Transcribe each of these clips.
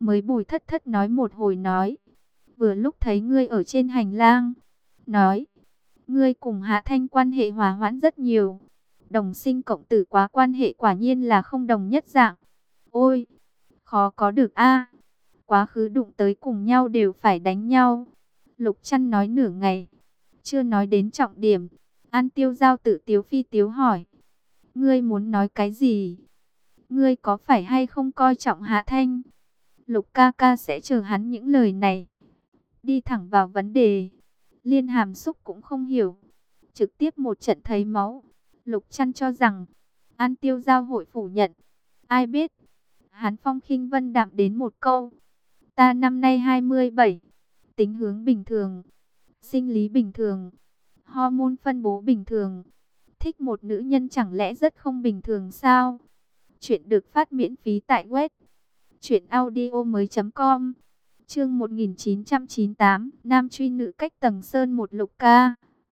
mới bùi thất thất nói một hồi nói. Vừa lúc thấy ngươi ở trên hành lang, nói, ngươi cùng Hạ Thanh quan hệ hòa hoãn rất nhiều. Đồng sinh cộng tử quá, quan hệ quả nhiên là không đồng nhất dạng. Ôi, khó có được a. Quá khứ đụng tới cùng nhau đều phải đánh nhau. Lục Trăn nói nửa ngày, chưa nói đến trọng điểm. An Tiêu Giao tự tiếu phi tiếu hỏi, ngươi muốn nói cái gì? Ngươi có phải hay không coi trọng Hạ Thanh? Lục ca ca sẽ chờ hắn những lời này. Đi thẳng vào vấn đề. Liên Hàm Xúc cũng không hiểu. Trực tiếp một trận thấy máu. Lục Trăn cho rằng An Tiêu Giao hội phủ nhận. Ai biết, hắn phong khinh vân đạm đến một câu. Ta năm nay 27, tính hướng bình thường, sinh lý bình thường, hormone phân bố bình thường. Thích một nữ nhân chẳng lẽ rất không bình thường sao? Chuyện được phát miễn phí tại web truyệnaudiomoi.com. Chương 1998, nam truy nữ cách tầng sơn một. Lục ca.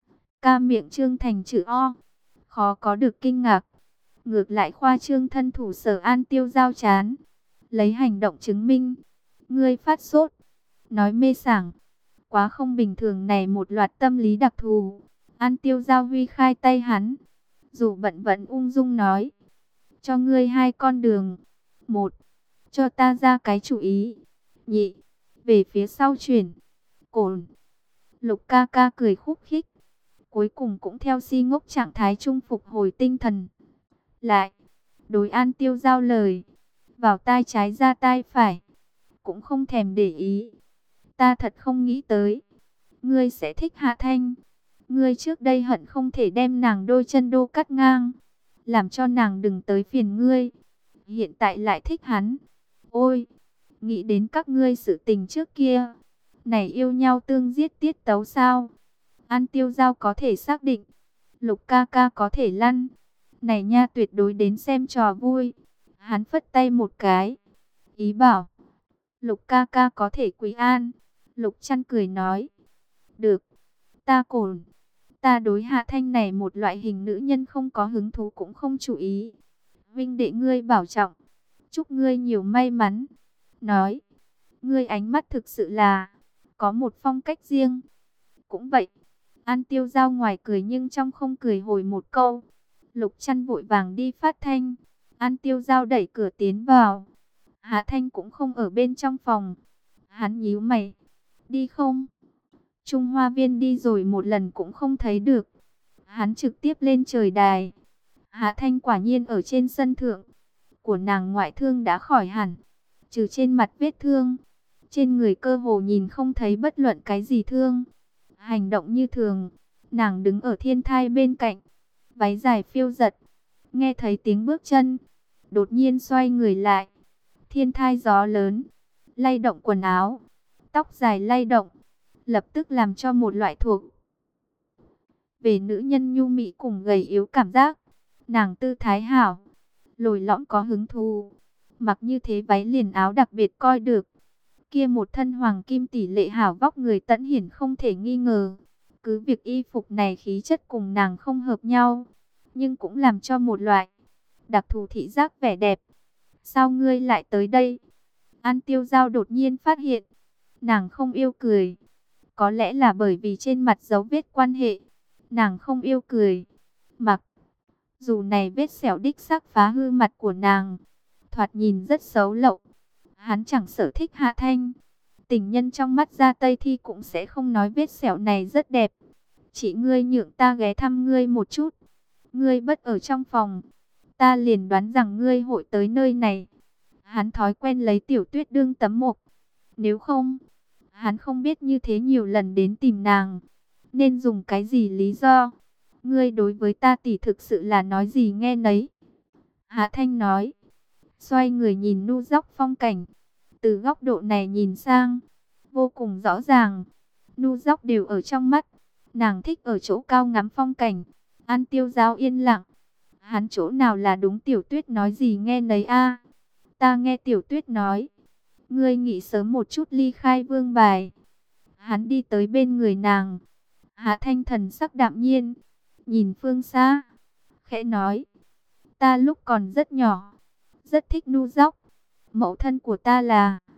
Ca miệng trương thành chữ O, khó có được kinh ngạc. Ngược lại khoa trương thân thủ Sở An Tiêu Giao chán, lấy hành động chứng minh. Ngươi phát sốt, nói mê sảng, quá không bình thường này. Một loạt tâm lý đặc thù. An Tiêu Giao huy khai tay hắn, dù bận vẫn ung dung nói, cho ngươi hai con đường. Một, cho ta ra cái chủ ý. Nhị, về phía sau chuyển. Cổn. Lục ca ca cười khúc khích, cuối cùng cũng theo si ngốc trạng thái trung phục hồi tinh thần lại. Đối An Tiêu Giao lời, vào tai trái ra tai phải, cũng không thèm để ý. Ta thật không nghĩ tới, ngươi sẽ thích Hạ Thanh. Ngươi trước đây hận không thể đem nàng đôi chân đô cắt ngang, làm cho nàng đừng tới phiền ngươi. Hiện tại lại thích hắn. Ôi, nghĩ đến các ngươi sự tình trước kia, này yêu nhau tương giết tiết tấu sao? An Tiêu Giao có thể xác định, Lục ca ca có thể lăn. Này nha, tuyệt đối đến xem trò vui. Hắn phất tay một cái, ý bảo Lục ca ca có thể quý an. Lục Trăn cười nói, được, ta Cổn, ta đối Hạ Thanh này một loại hình nữ nhân không có hứng thú cũng không chú ý. Vinh đệ ngươi bảo trọng, chúc ngươi nhiều may mắn. Nói, ngươi ánh mắt thực sự là có một phong cách riêng. Cũng vậy. An Tiêu Giao ngoài cười nhưng trong không cười hồi một câu. Lục Trăn vội vàng đi phát thanh. An Tiêu Giao đẩy cửa tiến vào. Hạ Thanh cũng không ở bên trong phòng. Hắn nhíu mày, đi không? Trung Hoa Viên đi rồi một lần cũng không thấy được. Hắn trực tiếp lên trời đài. Hạ Thanh quả nhiên ở trên sân thượng. Của nàng ngoại thương đã khỏi hẳn, trừ trên mặt vết thương, trên người cơ hồ nhìn không thấy bất luận cái gì thương. Hành động như thường. Nàng đứng ở Thiên Thai bên cạnh, váy dài phiêu giật. Nghe thấy tiếng bước chân, đột nhiên xoay người lại. Thiên Thai gió lớn, lay động quần áo, tóc dài lay động, lập tức làm cho một loại thuộc về nữ nhân nhu mị cùng gầy yếu cảm giác. Nàng tư thái hảo, lồi lõm có hứng thú, mặc như thế váy liền áo đặc biệt coi được. Kia một thân hoàng kim tỷ lệ hảo vóc người tẫn hiển không thể nghi ngờ. Cứ việc y phục này khí chất cùng nàng không hợp nhau, nhưng cũng làm cho một loại đặc thù thị giác vẻ đẹp. Sao ngươi lại tới đây? An Tiêu Giao đột nhiên phát hiện, nàng không yêu cười. Có lẽ là bởi vì trên mặt dấu vết quan hệ, nàng không yêu cười. Mặc dù này vết sẹo đích xác phá hư mặt của nàng, thoạt nhìn rất xấu lậu. Hắn chẳng sở thích Hạ Thanh. Tình nhân trong mắt Gia Tây Thi cũng sẽ không nói vết sẹo này rất đẹp. Chị ngươi nhượng ta ghé thăm ngươi một chút. Ngươi bất ở trong phòng, ta liền đoán rằng ngươi hội tới nơi này. Hắn thói quen lấy Tiểu Tuyết đương tấm mộc. Nếu không, hắn không biết như thế nhiều lần đến tìm nàng nên dùng cái gì lý do. Ngươi đối với ta tỷ thực sự là nói gì nghe nấy. Hạ Thanh nói, xoay người nhìn nu dóc phong cảnh. Từ góc độ này nhìn sang, vô cùng rõ ràng, nu dóc đều ở trong mắt. Nàng thích ở chỗ cao ngắm phong cảnh. An Tiêu Giao yên lặng. Hắn chỗ nào là đúng, Tiểu Tuyết nói gì nghe nấy a. Ta nghe Tiểu Tuyết nói, ngươi nghỉ sớm một chút ly khai Vương Bài. Hắn đi tới bên người nàng. Hạ Thanh thần sắc đạm nhiên, nhìn phương xa, khẽ nói, ta lúc còn rất nhỏ, rất thích nu dóc. Mẫu thân của ta là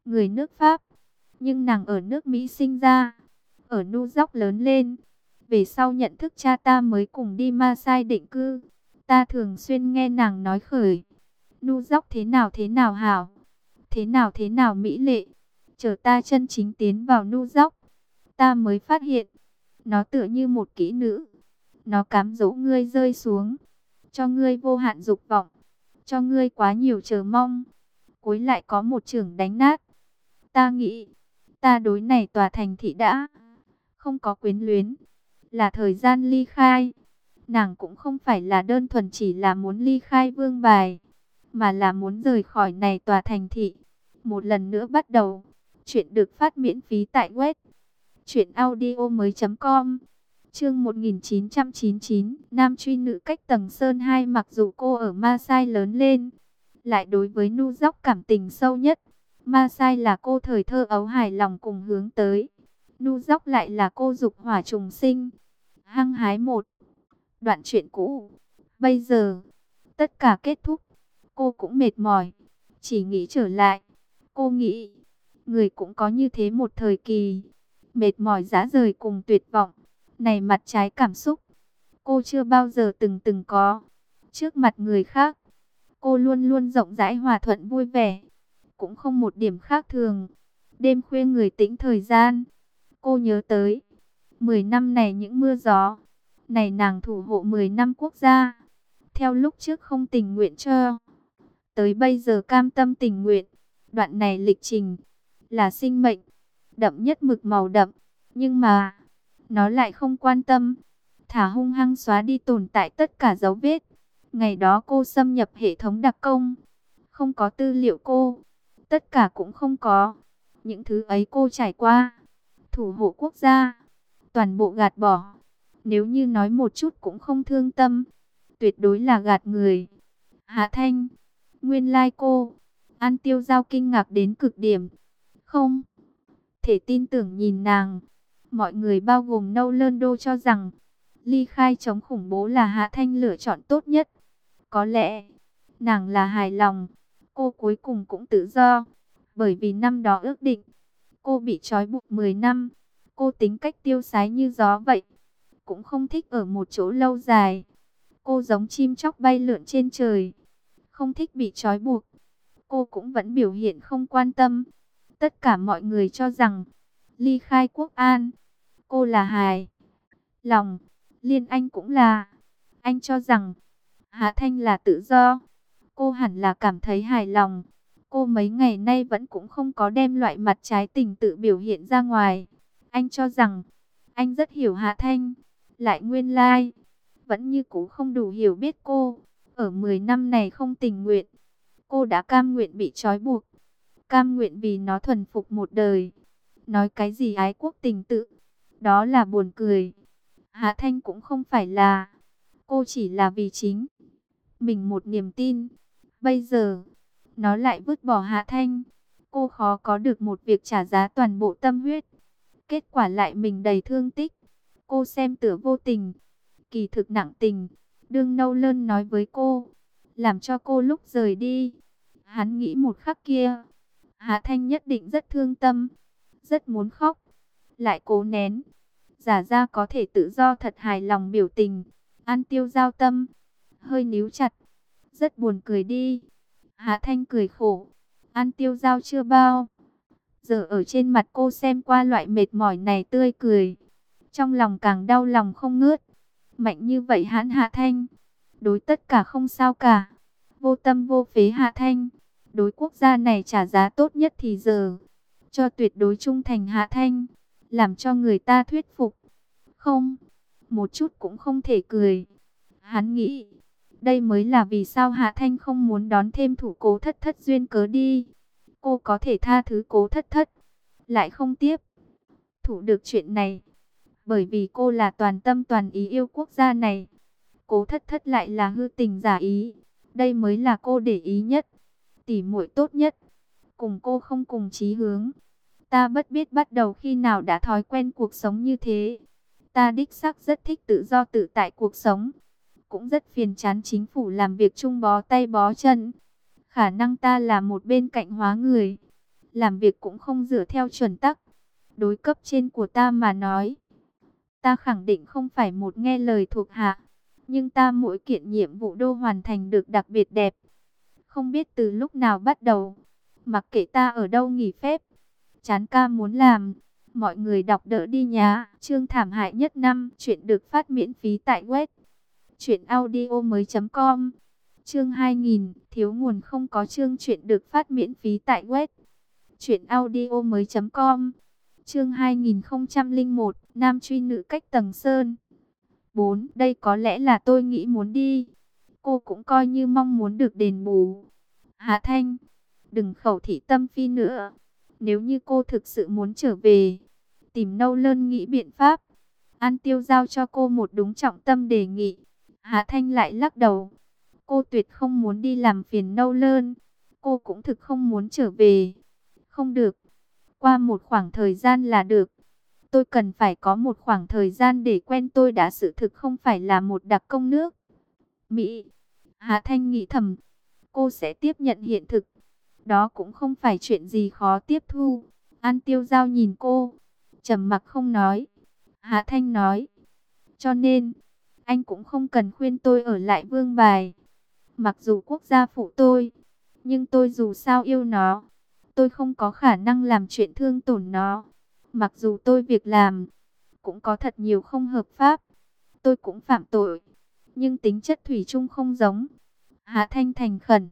người nước Pháp. Nhưng nàng ở nước Mỹ sinh ra, ở New York lớn lên. Về sau nhận thức cha ta mới cùng đi Maasai định cư. Ta thường xuyên nghe nàng nói khởi. New York thế nào hảo, thế nào mỹ lệ. Chờ ta chân chính tiến vào New York, ta mới phát hiện, nó tựa như một kỹ nữ. Nó cám dỗ ngươi rơi xuống, cho ngươi vô hạn dục vọng, cho ngươi quá nhiều chờ mong, cuối lại có một chưởng đánh nát. Ta nghĩ, ta đối này tòa thành thị đã không có quyến luyến, là thời gian ly khai. Nàng cũng không phải là đơn thuần chỉ là muốn ly khai Vương Bài, mà là muốn rời khỏi này tòa thành thị. Một lần nữa bắt đầu. Chuyện được phát miễn phí tại web truyệnaudiomoi.com. Chương 1999, nam truy nữ cách tầng sơn 2. Mặc dù cô ở Maasai lớn lên, lại đối với New York cảm tình sâu nhất. Maasai là cô thời thơ ấu hài lòng cùng hướng tới. New York lại là cô dục hỏa trùng sinh, hăng hái một đoạn chuyện cũ. Bây giờ, tất cả kết thúc, cô cũng mệt mỏi, chỉ nghĩ trở lại. Cô nghĩ, người cũng có như thế một thời kỳ, mệt mỏi rã rời cùng tuyệt vọng. Này mặt trái cảm xúc, cô chưa bao giờ từng có. Trước mặt người khác, cô luôn luôn rộng rãi hòa thuận vui vẻ, cũng không một điểm khác thường. Đêm khuya người tĩnh thời gian, cô nhớ tới 10 năm này những mưa gió. Này nàng thủ hộ 10 năm quốc gia, theo lúc trước không tình nguyện cho, tới bây giờ cam tâm tình nguyện. Đoạn này lịch trình là sinh mệnh, đậm nhất mực màu đậm, nhưng mà nó lại không quan tâm, thả hung hăng xóa đi tồn tại tất cả dấu vết. Ngày đó cô xâm nhập hệ thống đặc công, không có tư liệu cô, tất cả cũng không có. Những thứ ấy cô trải qua, thủ hộ quốc gia, toàn bộ gạt bỏ. Nếu như nói một chút cũng không thương tâm, tuyệt đối là gạt người. Hạ Thanh, nguyên lai cô. An Tiêu Giao kinh ngạc đến cực điểm, không thể tin tưởng nhìn nàng. Mọi người bao gồm Nolan Đô cho rằng ly khai chống khủng bố là Hạ Thanh lựa chọn tốt nhất. Có lẽ nàng là hài lòng, cô cuối cùng cũng tự do. Bởi vì năm đó ước định, cô bị trói buộc 10 năm. Cô tính cách tiêu sái như gió vậy, cũng không thích ở một chỗ lâu dài. Cô giống chim chóc bay lượn trên trời, không thích bị trói buộc. Cô cũng vẫn biểu hiện không quan tâm. Tất cả mọi người cho rằng ly khai Quốc An, cô là hài lòng. Liên Anh cũng là. Anh cho rằng Hạ Thanh là tự do, cô hẳn là cảm thấy hài lòng. Cô mấy ngày nay vẫn cũng không có đem loại mặt trái tình tự biểu hiện ra ngoài. Anh cho rằng anh rất hiểu Hạ Thanh, lại nguyên lai vẫn như cũ không đủ hiểu biết cô. Ở 10 năm này không tình nguyện, cô đã cam nguyện bị trói buộc, cam nguyện vì nó thuần phục một đời. Nói cái gì ái quốc tình tự, đó là buồn cười. Hạ Thanh cũng không phải là, cô chỉ là vì chính mình một niềm tin. Bây giờ, nó lại vứt bỏ Hạ Thanh. Cô khó có được một việc trả giá toàn bộ tâm huyết, kết quả lại mình đầy thương tích. Cô xem tựa vô tình, kỳ thực nặng tình. Đương Nolan nói với cô, làm cho cô lúc rời đi, hắn nghĩ một khắc kia, Hạ Thanh nhất định rất thương tâm, rất muốn khóc, lại cố nén, giả ra có thể tự do thật hài lòng biểu tình. An Tiêu Giao tâm hơi níu chặt, rất buồn cười đi. Hạ Thanh cười khổ. An Tiêu Giao chưa bao giờ ở trên mặt cô xem qua loại mệt mỏi này tươi cười, trong lòng càng đau lòng không ngớt. Mạnh như vậy hãn Hạ Thanh, đối tất cả không sao cả, vô tâm vô phế Hạ Thanh, đối quốc gia này trả giá tốt nhất thì giờ, cho tuyệt đối trung thành Hạ Thanh, làm cho người ta thuyết phục. Không, một chút cũng không thể cười. Hắn nghĩ, đây mới là vì sao Hạ Thanh không muốn đón thêm thủ Cố Thất Thất duyên cớ đi. Cô có thể tha thứ Cố Thất Thất, lại không tiếp thủ được chuyện này, bởi vì cô là toàn tâm toàn ý yêu quốc gia này. Cố Thất Thất lại là hư tình giả ý, đây mới là cô để ý nhất, tỉ muội tốt nhất, cùng cô không cùng chí hướng. Ta bất biết bắt đầu khi nào đã thói quen cuộc sống như thế. Ta đích xác rất thích tự do tự tại cuộc sống, cũng rất phiền chán chính phủ làm việc chung bó tay bó chân. Khả năng ta là một bên cạnh hóa người, làm việc cũng không dựa theo chuẩn tắc. Đối cấp trên của ta mà nói, ta khẳng định không phải một nghe lời thuộc hạ, nhưng ta mỗi kiện nhiệm vụ đô hoàn thành được đặc biệt đẹp. Không biết từ lúc nào bắt đầu, mặc kệ ta ở đâu nghỉ phép, chán ca muốn làm. Mọi người đọc đỡ đi nhá. Chương thảm hại nhất năm, chuyện được phát miễn phí tại web truyệnaudiomoi.com. Chương 2000, thiếu nguồn không có chương, chuyện được phát miễn phí tại web truyệnaudiomoi.com. Chương 2001, nam truy nữ cách tầng sơn. 4. Đây có lẽ là tôi nghĩ muốn đi. Cô cũng coi như mong muốn được đền bù. Hạ Thanh, đừng khẩu thị tâm phi nữa. Nếu như cô thực sự muốn trở về, tìm Nâu Lơn nghĩ biện pháp. An Tiêu giao cho cô một đúng trọng tâm đề nghị. Hạ Thanh lại lắc đầu. Cô tuyệt không muốn đi làm phiền Nâu Lơn. Cô cũng thực không muốn trở về. Không được. Qua một khoảng thời gian là được. Tôi cần phải có một khoảng thời gian để quen, tôi đã sự thực không phải là một đặc công nước Mỹ. Hạ Thanh nghĩ thầm. Cô sẽ tiếp nhận hiện thực. Đó cũng không phải chuyện gì khó tiếp thu. An Tiêu giao nhìn cô, trầm mặc không nói. Hạ Thanh nói. Cho nên, anh cũng không cần khuyên tôi ở lại Vương Bài. Mặc dù quốc gia phụ tôi, nhưng tôi dù sao yêu nó. Tôi không có khả năng làm chuyện thương tổn nó. Mặc dù tôi việc làm, cũng có thật nhiều không hợp pháp. Tôi cũng phạm tội, nhưng tính chất thủy chung không giống. Hạ Thanh thành khẩn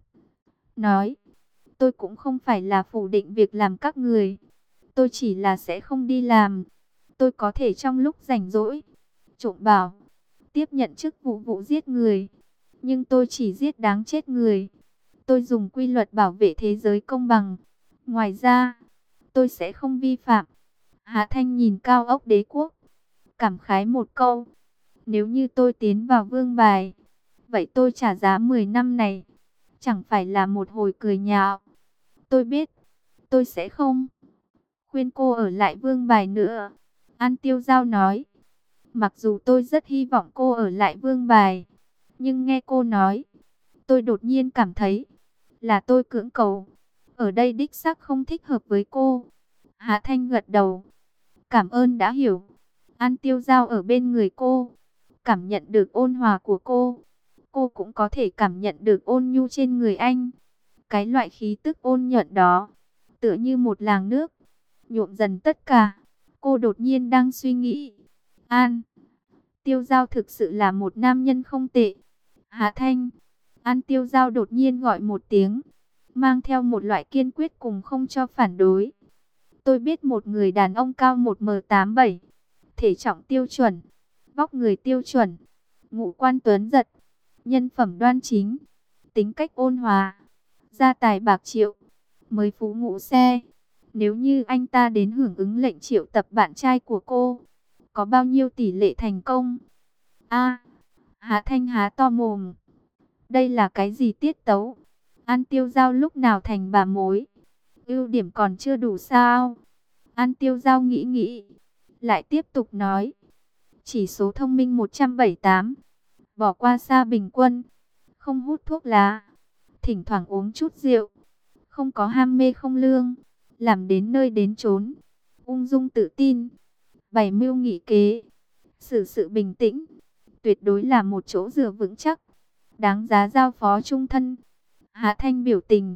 nói. Tôi cũng không phải là phủ định việc làm các người. Tôi chỉ là sẽ không đi làm. Tôi có thể trong lúc rảnh rỗi trộm bảo, tiếp nhận chức vụ vụ giết người. Nhưng tôi chỉ giết đáng chết người. Tôi dùng quy luật bảo vệ thế giới công bằng. Ngoài ra, tôi sẽ không vi phạm. Hạ Thanh nhìn cao ốc Đế Quốc, cảm khái một câu. Nếu như tôi tiến vào Vương Bài, vậy tôi trả giá 10 năm này chẳng phải là một hồi cười nhạo. Tôi biết, tôi sẽ không khuyên cô ở lại Vương Bài nữa. An Tiêu giao nói. Mặc dù tôi rất hy vọng cô ở lại Vương Bài, nhưng nghe cô nói, tôi đột nhiên cảm thấy là tôi cưỡng cầu. Ở đây đích xác không thích hợp với cô. Hạ Thanh gật đầu. Cảm ơn đã hiểu. An Tiêu giao ở bên người cô, cảm nhận được ôn hòa của cô. Cô cũng có thể cảm nhận được ôn nhu trên người anh. Cái loại khí tức ôn nhuận đó, tựa như một làn nước, nhuộm dần tất cả. Cô đột nhiên đang suy nghĩ. An Tiêu giao thực sự là một nam nhân không tệ. Hạ Thanh. An Tiêu giao đột nhiên gọi một tiếng, mang theo một loại kiên quyết cùng không cho phản đối. Tôi biết một người đàn ông cao 1m87, thể trọng tiêu chuẩn, vóc người tiêu chuẩn, ngũ quan tuấn giật, nhân phẩm đoan chính, tính cách ôn hòa, gia tài bạc triệu, mới phú ngũ xe. Nếu như anh ta đến hưởng ứng lệnh triệu tập bạn trai của cô, có bao nhiêu tỷ lệ thành công? Hạ Thanh há to mồm. Đây là cái gì tiết tấu? An Tiêu giao lúc nào thành bà mối? Ưu điểm còn chưa đủ sao? An Tiêu giao nghĩ nghĩ, lại tiếp tục nói. Chỉ số thông minh 178, bỏ qua xa bình quân, không hút thuốc lá, thỉnh thoảng uống chút rượu, không có ham mê không lương, làm đến nơi đến chốn, ung dung tự tin, bày mưu nghị kế, xử sự bình tĩnh, tuyệt đối là một chỗ dựa vững chắc, đáng giá giao phó chung thân. Hạ Thanh biểu tình.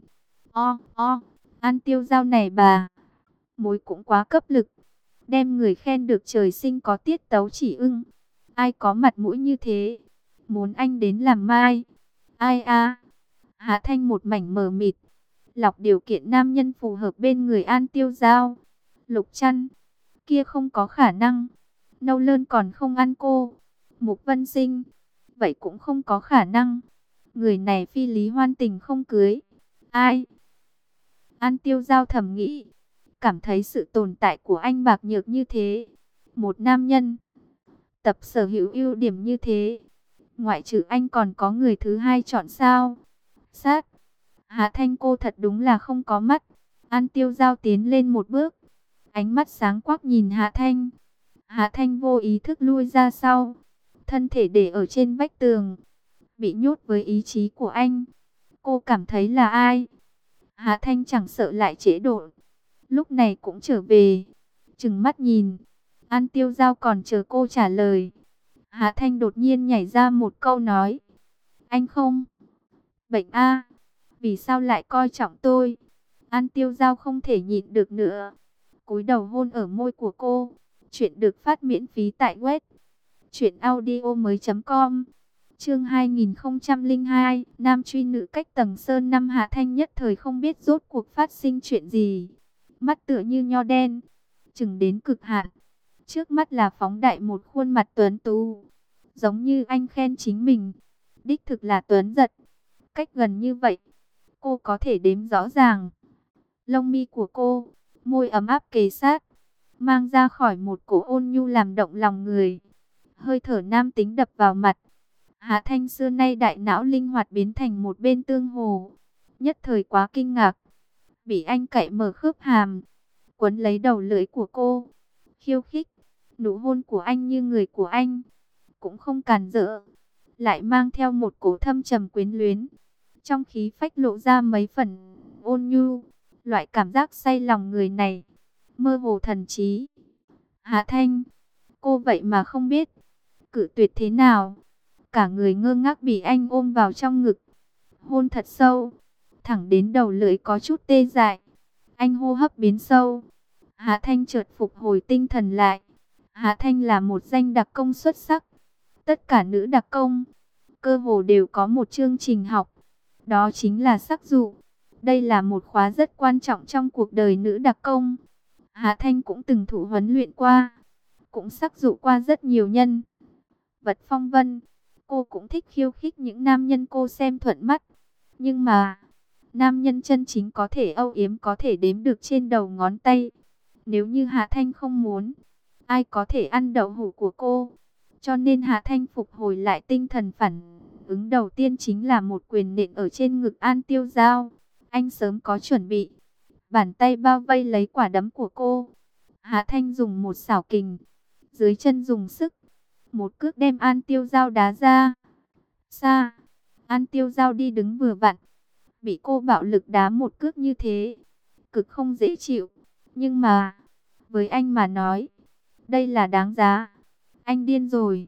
An Tiêu giao này bà mối cũng quá cấp lực, đem người khen được trời sinh có tiết tấu chỉ ưng. Ai có mặt mũi như thế, muốn anh đến làm mai? Ai a? Hạ Thanh một mảnh mờ mịt, lọc điều kiện nam nhân phù hợp bên người An Tiêu giao. Lục Trăn, kia không có khả năng. Nâu Lơn còn không ăn cô. Mục Vân Sinh, vậy cũng không có khả năng. Người này phi lý hoan tình không cưới. Ai? An Tiêu giao thầm nghĩ, cảm thấy sự tồn tại của anh bạc nhược như thế. Một nam nhân tập sở hữu ưu điểm như thế, ngoại trừ anh còn có người thứ hai chọn sao? Sát. Hạ Thanh cô thật đúng là không có mắt. An Tiêu giao tiến lên một bước, ánh mắt sáng quắc nhìn Hạ Thanh. Hạ Thanh vô ý thức lui ra sau, thân thể để ở trên vách tường, bị nhốt với ý chí của anh. Cô cảm thấy là ai? Hạ Thanh chẳng sợ lại chế độ, lúc này cũng trở về, trừng mắt nhìn. An Tiêu Giao còn chờ cô trả lời. Hạ Thanh đột nhiên nhảy ra một câu nói. Anh không bệnh a? Vì sao lại coi trọng tôi? An Tiêu Giao không thể nhịn được nữa, cúi đầu hôn ở môi của cô. Chuyện được phát miễn phí tại web truyệnaudiomoi.com. Chương 2002, nam truy nữ cách tầng sơn. Năm Hạ Thanh nhất thời không biết rốt cuộc phát sinh chuyện gì. Mắt tựa như nho đen, chừng đến cực hạn. Trước mắt là phóng đại một khuôn mặt tuấn tú, giống như anh khen chính mình. Đích thực là tuấn giật. Cách gần như vậy, cô có thể đếm rõ ràng. Lông mi của cô, môi ấm áp kề sát, mang ra khỏi một cổ ôn nhu làm động lòng người. Hơi thở nam tính đập vào mặt. Hạ Thanh xưa nay đại não linh hoạt biến thành một bên tương hồ. Nhất thời quá kinh ngạc, bị anh cạy mở khớp hàm, quấn lấy đầu lưỡi của cô, khiêu khích. Nụ hôn của anh như người của anh, cũng không càn rỡ, lại mang theo một cổ thâm trầm quyến luyến. Trong khí phách lộ ra mấy phần ôn nhu, loại cảm giác say lòng người này, mơ hồ thần trí. Hạ Thanh, cô vậy mà không biết cự tuyệt thế nào. Cả người ngơ ngác bị anh ôm vào trong ngực, hôn thật sâu, thẳng đến đầu lưỡi có chút tê dại. Anh hô hấp biến sâu. Hạ Thanh chợt phục hồi tinh thần lại. Hạ Thanh là một danh đặc công xuất sắc. Tất cả nữ đặc công cơ hồ đều có một chương trình học, đó chính là sắc dụ. Đây là một khóa rất quan trọng trong cuộc đời nữ đặc công. Hạ Thanh cũng từng thụ huấn luyện qua, cũng sắc dụ qua rất nhiều nhân vật phong vân. Cô cũng thích khiêu khích những nam nhân cô xem thuận mắt. Nhưng mà, nam nhân chân chính có thể âu yếm có thể đếm được trên đầu ngón tay. Nếu như Hạ Thanh không muốn, ai có thể ăn đậu hũ của cô? Cho nên Hạ Thanh phục hồi lại tinh thần, phản ứng đầu tiên chính là một quyền nện ở trên ngực An Tiêu Giao. Anh sớm có chuẩn bị, bàn tay bao vây lấy quả đấm của cô. Hạ Thanh dùng một xảo kình, dưới chân dùng sức, một cước đem An Tiêu Giao đá ra xa. An Tiêu Giao đi đứng vừa vặn, bị cô bạo lực đá một cước như thế, cực không dễ chịu. Nhưng mà, với anh mà nói, đây là đáng giá. Anh điên rồi.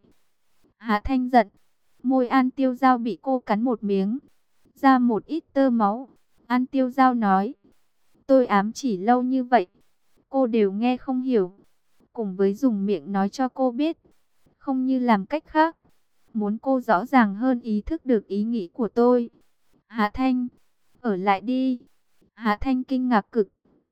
Hạ Thanh giận, môi An Tiêu Giao bị cô cắn một miếng, ra một ít tơ máu. An Tiêu Giao nói, tôi ám chỉ lâu như vậy, cô đều nghe không hiểu. Cùng với dùng miệng nói cho cô biết, không như làm cách khác, muốn cô rõ ràng hơn ý thức được ý nghĩ của tôi. Hạ Thanh, ở lại đi. Hạ Thanh kinh ngạc cực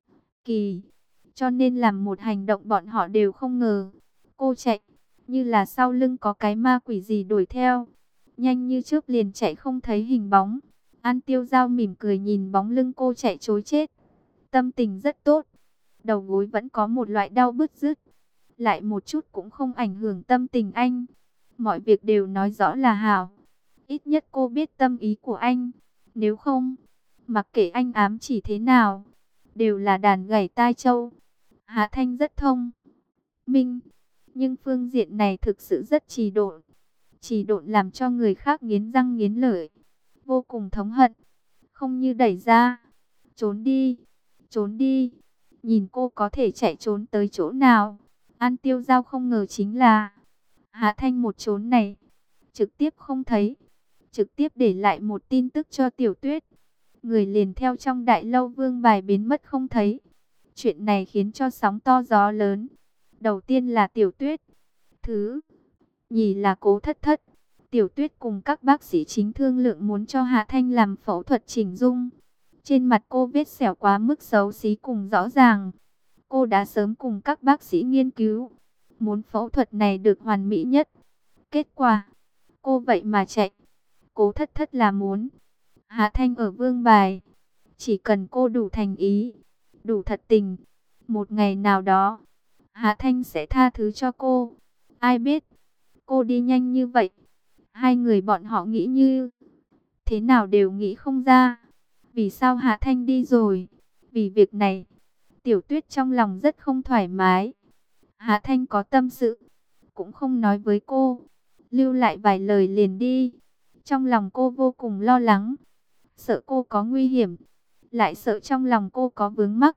kỳ, cho nên làm một hành động bọn họ đều không ngờ. Cô chạy, như là sau lưng có cái ma quỷ gì đuổi theo, nhanh như chớp liền chạy không thấy hình bóng. An Tiêu Giao mỉm cười nhìn bóng lưng cô chạy trối chết, tâm tình rất tốt. Đầu gối vẫn có một loại đau bứt rứt, lại một chút cũng không ảnh hưởng tâm tình anh. Mọi việc đều nói rõ là hảo. Ít nhất cô biết tâm ý của anh. Nếu không, mặc kệ anh ám chỉ thế nào, đều là đàn gảy tai châu. Hạ Thanh rất thông minh, nhưng phương diện này thực sự rất trì độn. Trì độn làm cho người khác nghiến răng nghiến lợi, vô cùng thống hận. Không như đẩy ra, trốn đi, trốn đi. Nhìn cô có thể chạy trốn tới chỗ nào. An Tiêu Giao không ngờ chính là Hạ Thanh một trốn này, trực tiếp không thấy, trực tiếp để lại một tin tức cho Tiểu Tuyết. Người liền theo trong đại lâu Vương Bài biến mất không thấy. Chuyện này khiến cho sóng to gió lớn. Đầu tiên là Tiểu Tuyết, thứ nhì là Cố Thất Thất. Tiểu Tuyết cùng các bác sĩ chính thương lượng muốn cho Hạ Thanh làm phẫu thuật chỉnh dung. Trên mặt cô vết sẹo quá mức xấu xí cùng rõ ràng. Cô đã sớm cùng các bác sĩ nghiên cứu, muốn phẫu thuật này được hoàn mỹ nhất. Kết quả, cô vậy mà chạy. Cố Thất Thất là muốn Hạ Thanh ở Vương Bài. Chỉ cần cô đủ thành ý, đủ thật tình, một ngày nào đó, Hạ Thanh sẽ tha thứ cho cô. Ai biết, cô đi nhanh như vậy. Hai người bọn họ nghĩ như thế nào đều nghĩ không ra. Vì sao Hạ Thanh đi rồi? Vì việc này, Tiểu Tuyết trong lòng rất không thoải mái. Hạ Thanh có tâm sự, cũng không nói với cô, lưu lại vài lời liền đi. Trong lòng cô vô cùng lo lắng, sợ cô có nguy hiểm, lại sợ trong lòng cô có vướng mắc.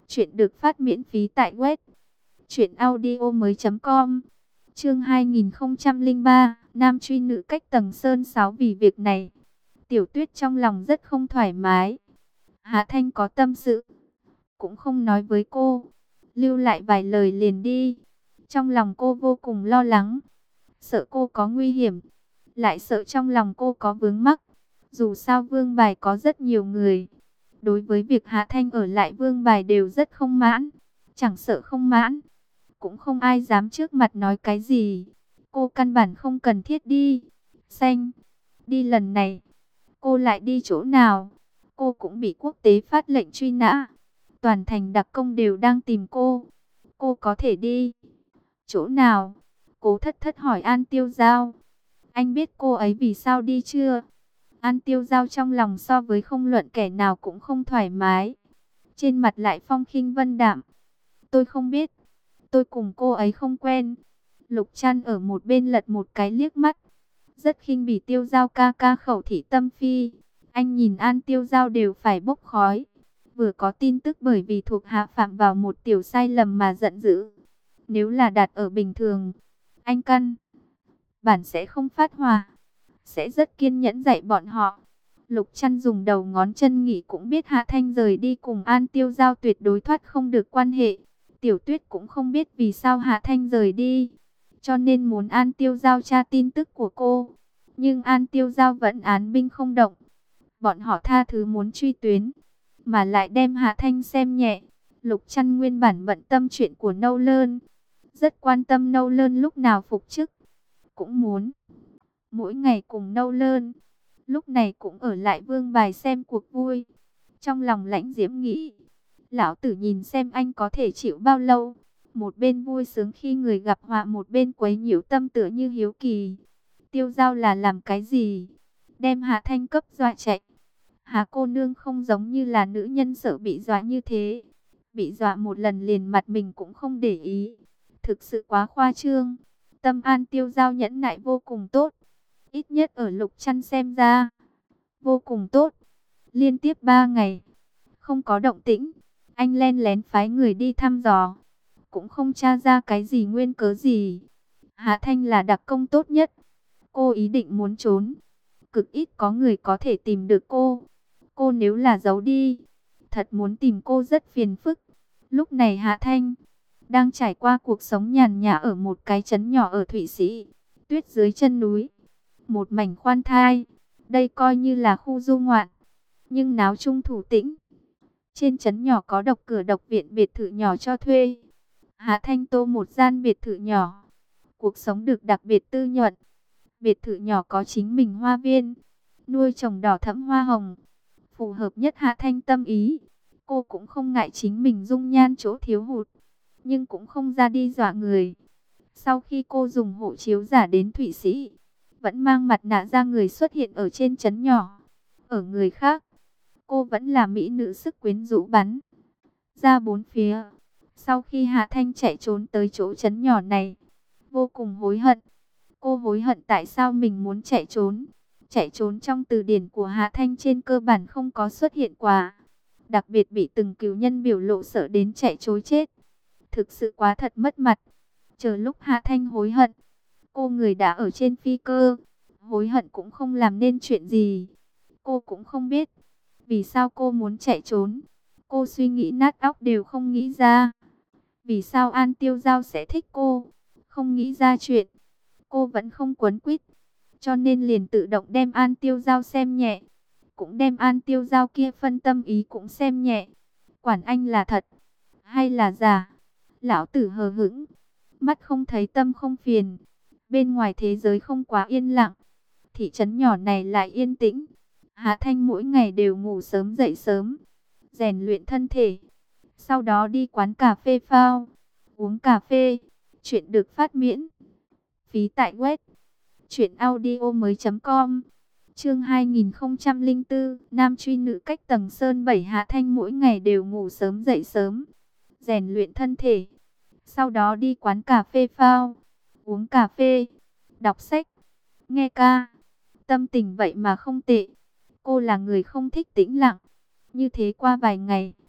Chuyện được phát miễn phí tại web truyệnaudiomoi.com. Chương 2003, nam truy nữ cách tầng sơn 6. Vì việc này, Tiểu Tuyết trong lòng rất không thoải mái. Hạ Thanh có tâm sự, cũng không nói với cô, lưu lại vài lời liền đi. Trong lòng cô vô cùng lo lắng, sợ cô có nguy hiểm, lại sợ trong lòng cô có vướng mắc. Dù sao Vương Bài có rất nhiều người, đối với việc Hạ Thanh ở lại Vương Bài đều rất không mãn. Chẳng sợ không mãn, cũng không ai dám trước mặt nói cái gì. Cô căn bản không cần thiết đi. Xanh, đi lần này, cô lại đi chỗ nào? Cô cũng bị quốc tế phát lệnh truy nã. Toàn thành đặc công đều đang tìm cô. Cô có thể đi chỗ nào? Cố Thất Thất hỏi An Tiêu Giao. Anh biết cô ấy vì sao đi chưa? An Tiêu Giao trong lòng so với không luận kẻ nào cũng không thoải mái. Trên mặt lại phong khinh vân đạm. Tôi không biết. Tôi cùng cô ấy không quen. Lục Trăn ở một bên lật một cái liếc mắt, rất khinh bỉ Tiêu Giao ca ca khẩu thị tâm phi. Anh nhìn An Tiêu Giao đều phải bốc khói. Vừa có tin tức bởi vì thuộc hạ phạm vào một tiểu sai lầm mà giận dữ. Nếu là đặt ở bình thường, anh căn bản sẽ không phát hỏa, sẽ rất kiên nhẫn dạy bọn họ. Lục Trăn dùng đầu ngón chân nghĩ cũng biết Hạ Thanh rời đi cùng An Tiêu Giao tuyệt đối thoát không được quan hệ. Tiểu Tuyết cũng không biết vì sao Hạ Thanh rời đi, cho nên muốn An Tiêu Giao tra tin tức của cô. Nhưng An Tiêu Giao vẫn án binh không động. Bọn họ tha thứ muốn truy tuyến, mà lại đem Hạ Thanh xem nhẹ. Lục Trăn nguyên bản bận tâm chuyện của Nâu Lơn, rất quan tâm Nâu Lơn lúc nào phục chức, cũng muốn mỗi ngày cùng Nâu Lơn. Lúc này cũng ở lại Vương Bài xem cuộc vui. Trong lòng Lãnh Diễm nghĩ, lão tử nhìn xem anh có thể chịu bao lâu. Một bên vui sướng khi người gặp họa, một bên quấy nhiễu tâm tựa như hiếu kỳ. Tiêu Giao là làm cái gì? Đem Hạ Thanh cấp dọa chạy. Hà cô nương không giống như là nữ nhân sợ bị dọa như thế. Bị dọa một lần liền mặt mình cũng không để ý. Thực sự quá khoa trương. Tâm An Tiêu Giao nhẫn nại vô cùng tốt. Ít nhất ở Lục Trăn xem ra, vô cùng tốt. Liên tiếp 3 ngày, không có động tĩnh. Anh len lén phái người đi thăm dò, cũng không tra ra cái gì nguyên cớ gì. Hạ Thanh là đặc công tốt nhất. Cô ý định muốn trốn, cực ít có người có thể tìm được cô. Cô nếu là giấu đi, thật muốn tìm cô rất phiền phức. Lúc này Hạ Thanh đang trải qua cuộc sống nhàn nhã ở một cái trấn nhỏ ở Thụy Sĩ. Tuyết dưới chân núi, một mảnh khoan thai. Đây coi như là khu du ngoạn, nhưng náo chung thủ tĩnh. Trên trấn nhỏ có độc cửa độc viện biệt thự nhỏ cho thuê. Hạ Thanh tô một gian biệt thự nhỏ. Cuộc sống được đặc biệt tư nhuận. Biệt thự nhỏ có chính mình hoa viên, nuôi trồng đỏ thẫm hoa hồng, phù hợp nhất Hạ Thanh tâm ý. Cô cũng không ngại chính mình dung nhan chỗ thiếu hụt, nhưng cũng không ra đi dọa người. Sau khi cô dùng hộ chiếu giả đến Thụy Sĩ, vẫn mang mặt nạ ra người xuất hiện ở trên trấn nhỏ. Ở người khác, cô vẫn là mỹ nữ sức quyến rũ bắn ra bốn phía. Sau khi Hạ Thanh chạy trốn tới chỗ trấn nhỏ này, vô cùng hối hận. Cô hối hận tại sao mình muốn chạy trốn. Chạy trốn trong từ điển của Hạ Thanh trên cơ bản không có xuất hiện qua. Đặc biệt bị từng cừu nhân biểu lộ sợ đến chạy trối chết. Thực sự quá thật mất mặt. Chờ lúc Hạ Thanh hối hận, cô người đã ở trên phi cơ. Hối hận cũng không làm nên chuyện gì. Cô cũng không biết vì sao cô muốn chạy trốn. Cô suy nghĩ nát óc đều không nghĩ ra. Vì sao An Tiêu Giao sẽ thích cô? Không nghĩ ra chuyện. Cô vẫn không quấn quýt, cho nên liền tự động đem An Tiêu Giao xem nhẹ. Cũng đem An Tiêu Giao kia phân tâm ý cũng xem nhẹ. Quản anh là thật hay là giả? Lão tử hờ hững, mắt không thấy tâm không phiền. Bên ngoài thế giới không quá yên lặng, thị trấn nhỏ này lại yên tĩnh. Hạ Thanh mỗi ngày đều ngủ sớm dậy sớm, rèn luyện thân thể. Sau đó đi quán cà phê phao, uống cà phê. Chuyện được phát miễn phí tại web truyệnaudiomoi.com. Chương 2004, nam truy nữ cách tầng sơn 7. Hạ Thanh mỗi ngày đều ngủ sớm dậy sớm, rèn luyện thân thể. Sau đó đi quán cà phê phao, uống cà phê, đọc sách, nghe ca. Tâm tình vậy mà không tệ. Cô là người không thích tĩnh lặng. Như thế qua vài ngày,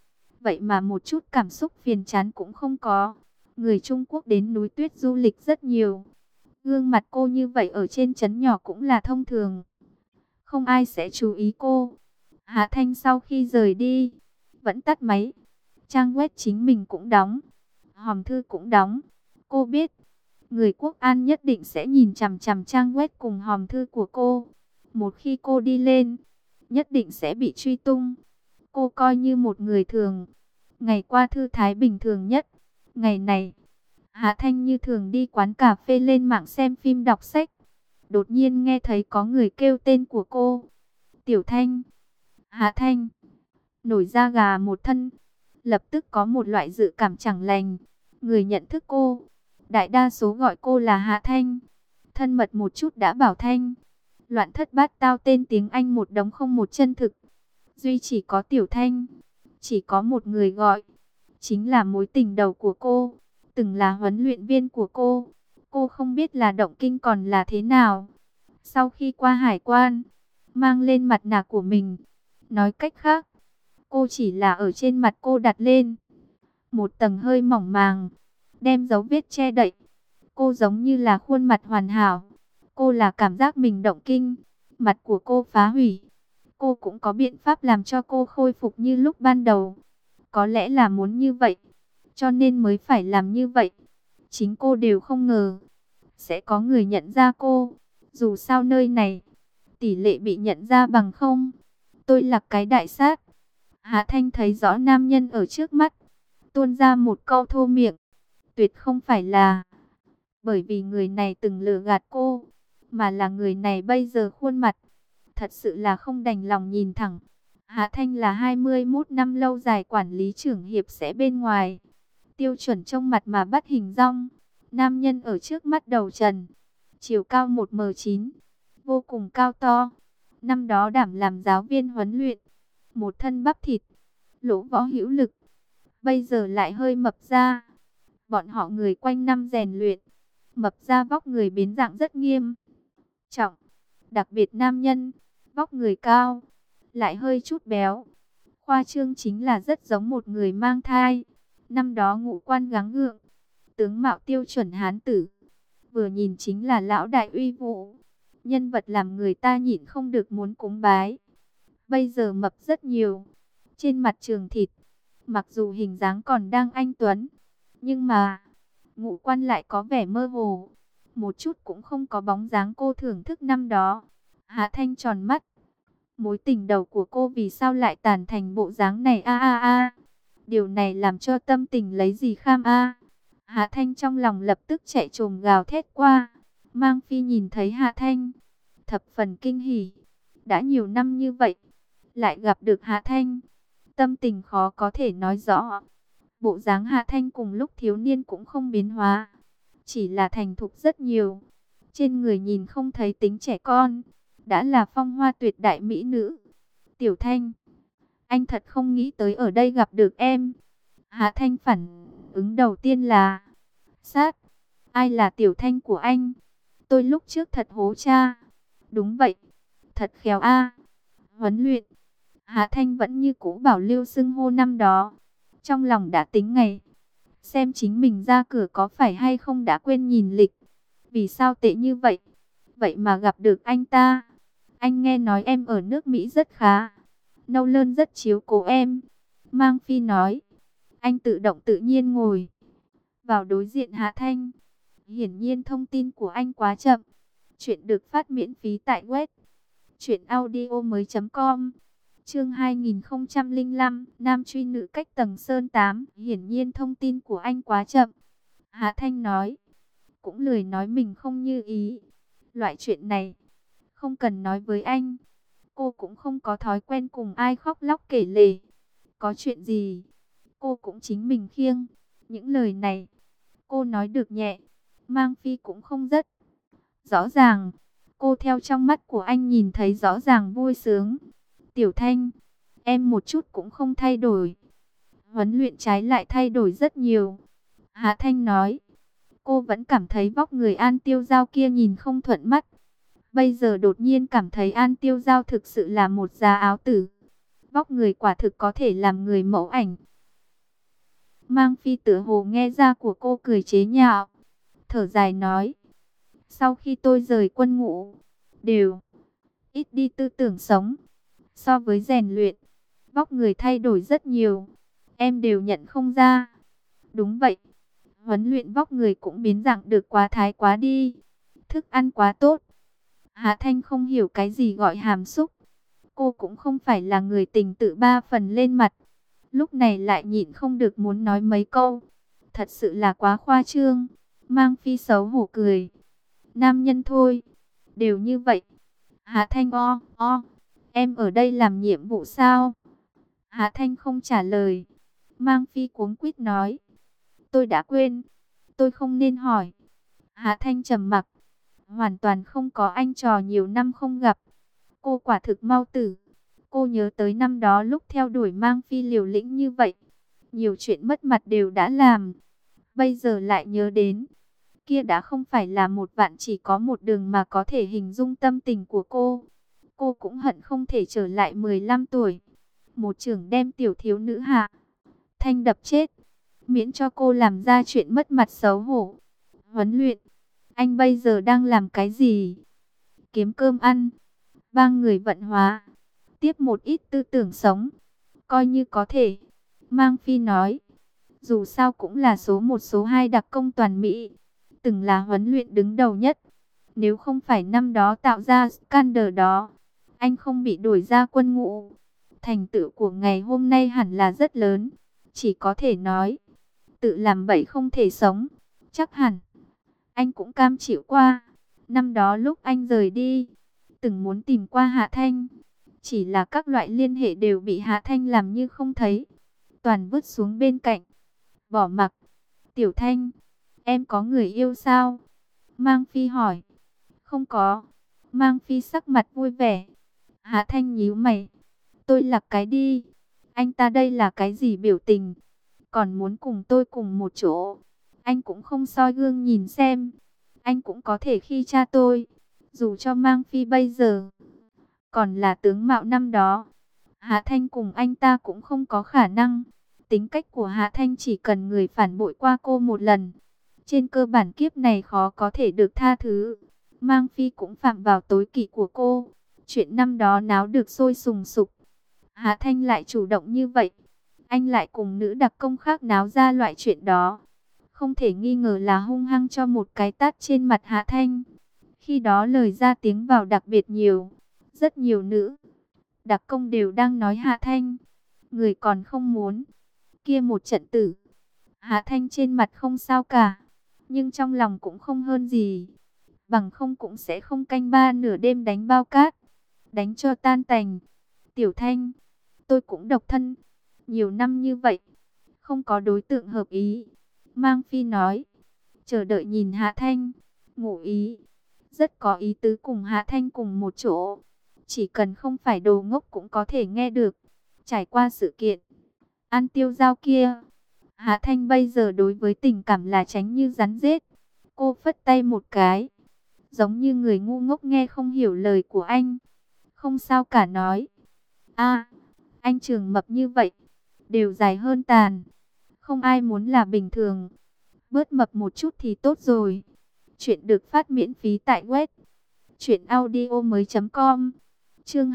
vậy mà một chút cảm xúc phiền chán cũng không có. Người Trung Quốc đến núi tuyết du lịch rất nhiều. Gương mặt cô như vậy ở trên trấn nhỏ cũng là thông thường. Không ai sẽ chú ý cô. Hạ Thanh sau khi rời đi, vẫn tắt máy. Trang web chính mình cũng đóng. Hòm thư cũng đóng. Cô biết, người Quốc An nhất định sẽ nhìn chằm chằm trang web cùng hòm thư của cô. Một khi cô đi lên, nhất định sẽ bị truy tung. Cô coi như một người thường. Ngày qua thư thái bình thường nhất. Ngày này, Hạ Thanh như thường đi quán cà phê lên mạng xem phim đọc sách. Đột nhiên nghe thấy có người kêu tên của cô. Tiểu Thanh. Hạ Thanh. Nổi da gà một thân. Lập tức có một loại dự cảm chẳng lành. Người nhận thức cô, đại đa số gọi cô là Hạ Thanh. Thân mật một chút đã bảo Thanh. Loạn thất bát tao tên tiếng Anh một đống không một chân thực. Duy chỉ có Tiểu Thanh. Chỉ có một người gọi. Chính là mối tình đầu của cô. Từng là huấn luyện viên của cô. Cô không biết là động kinh còn là thế nào. Sau khi qua hải quan, mang lên mặt nạ của mình. Nói cách khác, cô chỉ là ở trên mặt cô đặt lên một tầng hơi mỏng màng, đem dấu vết che đậy. Cô giống như là khuôn mặt hoàn hảo. Cô là cảm giác mình động kinh. Mặt của cô phá hủy. Cô cũng có biện pháp làm cho cô khôi phục như lúc ban đầu. Có lẽ là muốn như vậy, cho nên mới phải làm như vậy. Chính cô đều không ngờ sẽ có người nhận ra cô. Dù sao nơi này, tỷ lệ bị nhận ra bằng không. Tôi là cái đại sát. Hạ Thanh thấy rõ nam nhân ở trước mắt, tuôn ra một câu thô miệng. Tuyệt không phải là bởi vì người này từng lừa gạt cô, mà là người này bây giờ khuôn mặt thật sự là không đành lòng nhìn thẳng. Hạ Thanh là 21 năm lâu dài quản lý trưởng hiệp sẽ bên ngoài. Tiêu chuẩn trông mặt mà bắt hình dong. Nam nhân ở trước mắt đầu trần. Chiều cao 1m9. Vô cùng cao to. Năm đó đảm làm giáo viên huấn luyện. Một thân bắp thịt. Lỗ võ hữu lực. Bây giờ lại hơi mập ra. Bọn họ người quanh năm rèn luyện. Mập ra vóc người biến dạng rất nghiêm trọng. Đặc biệt nam nhân, vóc người cao, lại hơi chút béo. Khoa trương chính là rất giống một người mang thai. Năm đó ngũ quan gắng gượng, tướng mạo tiêu chuẩn hán tử. Vừa nhìn chính là lão đại uy vũ. Nhân vật làm người ta nhịn không được muốn cúng bái. Bây giờ mập rất nhiều. Trên mặt trường thịt, mặc dù hình dáng còn đang anh tuấn, nhưng mà ngũ quan lại có vẻ mơ hồ. Một chút cũng không có bóng dáng cô thưởng thức năm đó. Hạ Thanh tròn mắt. Mối tình đầu của cô vì sao lại tàn thành bộ dáng này a a a. Điều này làm cho tâm tình lấy gì kham a. Hạ Thanh trong lòng lập tức chạy trồm gào thét qua. Mang Phi nhìn thấy Hạ Thanh, thập phần kinh hỉ. Đã nhiều năm như vậy, lại gặp được Hạ Thanh. Tâm tình khó có thể nói rõ. Bộ dáng Hạ Thanh cùng lúc thiếu niên cũng không biến hóa, chỉ là thành thục rất nhiều. Trên người nhìn không thấy tính trẻ con, đã là phong hoa tuyệt đại mỹ nữ. Tiểu Thanh, anh thật không nghĩ tới ở đây gặp được em. Hạ Thanh phản ứng đầu tiên là sát. Ai là Tiểu Thanh của anh? Tôi lúc trước thật hố cha. Đúng vậy, thật khéo a. Huấn luyện. Hạ Thanh vẫn như cũ bảo lưu xưng hô năm đó. Trong lòng đã tính ngày, xem chính mình ra cửa có phải hay không đã quên nhìn lịch. Vì sao tệ như vậy? Vậy mà gặp được anh ta. Anh nghe nói em ở nước Mỹ rất khá. Nâu Lơn rất chiếu cố em. Mang Phi nói. Anh tự động tự nhiên ngồi vào đối diện Hạ Thanh. Hiển nhiên thông tin của anh quá chậm. Chuyện được phát miễn phí tại web truyệnaudiomoi.com. Chương 2005, nam truy nữ cách tầng sơn 8. Hiển nhiên thông tin của anh quá chậm. Hạ Thanh nói. Cũng lười nói mình không như ý. Loại chuyện này không cần nói với anh. Cô cũng không có thói quen cùng ai khóc lóc kể lể. Có chuyện gì, cô cũng chính mình khiêng. Những lời này, cô nói được nhẹ. Mang Phi cũng không rất rõ ràng. Cô theo trong mắt của anh nhìn thấy rõ ràng vui sướng. Tiểu Thanh, em một chút cũng không thay đổi. Huấn luyện trái lại thay đổi rất nhiều. Hạ Thanh nói. Cô vẫn cảm thấy vóc người An Tiêu Giao kia nhìn không thuận mắt. Bây giờ đột nhiên cảm thấy An Tiêu Giao thực sự là một giá áo tử. Vóc người quả thực có thể làm người mẫu ảnh. Mang Phi tựa hồ nghe ra của cô cười chế nhạo, thở dài nói, sau khi tôi rời quân ngũ, đều ít đi tư tưởng sống, so với rèn luyện, vóc người thay đổi rất nhiều, em đều nhận không ra. Đúng vậy, huấn luyện vóc người cũng biến dạng được quá thái quá đi, thức ăn quá tốt. Hạ Thanh không hiểu cái gì gọi hàm xúc, cô cũng không phải là người tình tự ba phần lên mặt, lúc này lại nhịn không được muốn nói mấy câu, thật sự là quá khoa trương. Mang Phi xấu hổ cười, nam nhân thôi, đều như vậy. Hạ Thanh em ở đây làm nhiệm vụ sao? Hạ Thanh không trả lời. Mang Phi cuống quýt nói, tôi đã quên, tôi không nên hỏi. Hạ Thanh trầm mặc, hoàn toàn không có anh trò nhiều năm không gặp. Cô quả thực mau tử. Cô nhớ tới năm đó lúc theo đuổi Mang Phi liều lĩnh như vậy, nhiều chuyện mất mặt đều đã làm. Bây giờ lại nhớ đến, kia đã không phải là một vạn chỉ có một đường mà có thể hình dung tâm tình của cô. Cô cũng hận không thể trở lại 15 tuổi, một chưởng đem tiểu thiếu nữ Hạ Thanh đập chết, miễn cho cô làm ra chuyện mất mặt xấu hổ. Huấn luyện, anh bây giờ đang làm cái gì? Kiếm cơm ăn, ba người vận hóa, tiếp một ít tư tưởng sống, coi như có thể. Mang Phi nói, dù sao cũng là số một số hai đặc công toàn Mỹ, từng là huấn luyện đứng đầu nhất. Nếu không phải năm đó tạo ra scandal đó, anh không bị đuổi ra quân ngũ. Thành tựu của ngày hôm nay hẳn là rất lớn, chỉ có thể nói, tự làm bậy không thể sống. Chắc hẳn, anh cũng cam chịu qua. Năm đó lúc anh rời đi, từng muốn tìm qua Hạ Thanh, chỉ là các loại liên hệ đều bị Hạ Thanh làm như không thấy, toàn vứt xuống bên cạnh, bỏ mặc. Tiểu Thanh, em có người yêu sao? Mang Phi hỏi. Không có. Mang Phi sắc mặt vui vẻ. Hạ Thanh nhíu mày. Tôi là cái đi. Anh ta đây là cái gì biểu tình? Còn muốn cùng tôi cùng một chỗ. Anh cũng không soi gương nhìn xem. Anh cũng có thể khi cha tôi. Dù cho Mang Phi bây giờ còn là tướng mạo năm đó, Hạ Thanh cùng anh ta cũng không có khả năng. Tính cách của Hạ Thanh chỉ cần người phản bội qua cô một lần, trên cơ bản kiếp này khó có thể được tha thứ. Mang Phi cũng phạm vào tối kỵ của cô. Chuyện năm đó náo được sôi sùng sục, Hạ Thanh lại chủ động như vậy, anh lại cùng nữ đặc công khác náo ra loại chuyện đó, không thể nghi ngờ là hung hăng cho một cái tát trên mặt Hạ Thanh. Khi đó lời ra tiếng vào đặc biệt nhiều, rất nhiều nữ đặc công đều đang nói Hạ Thanh, người còn không muốn, kia một trận tử. Hạ Thanh trên mặt không sao cả, nhưng trong lòng cũng không hơn gì, bằng không cũng sẽ không canh ba nửa đêm đánh bao cát, đánh cho tan tành. Tiểu Thanh, tôi cũng độc thân, nhiều năm như vậy, không có đối tượng hợp ý. Mang Phi nói, chờ đợi nhìn Hạ Thanh, ngụ ý, rất có ý tứ cùng Hạ Thanh cùng một chỗ. Chỉ cần không phải đồ ngốc cũng có thể nghe được. Trải qua sự kiện ăn tiêu dao kia, Hạ Thanh bây giờ đối với tình cảm là tránh như rắn rết. Cô phất tay một cái, giống như người ngu ngốc nghe không hiểu lời của anh. Không sao cả nói, a anh Trường mập như vậy, đều dài hơn tàn. Không ai muốn là bình thường, bớt mập một chút thì tốt rồi. Chuyện được phát miễn phí tại web truyệnaudiomoi.com. Chương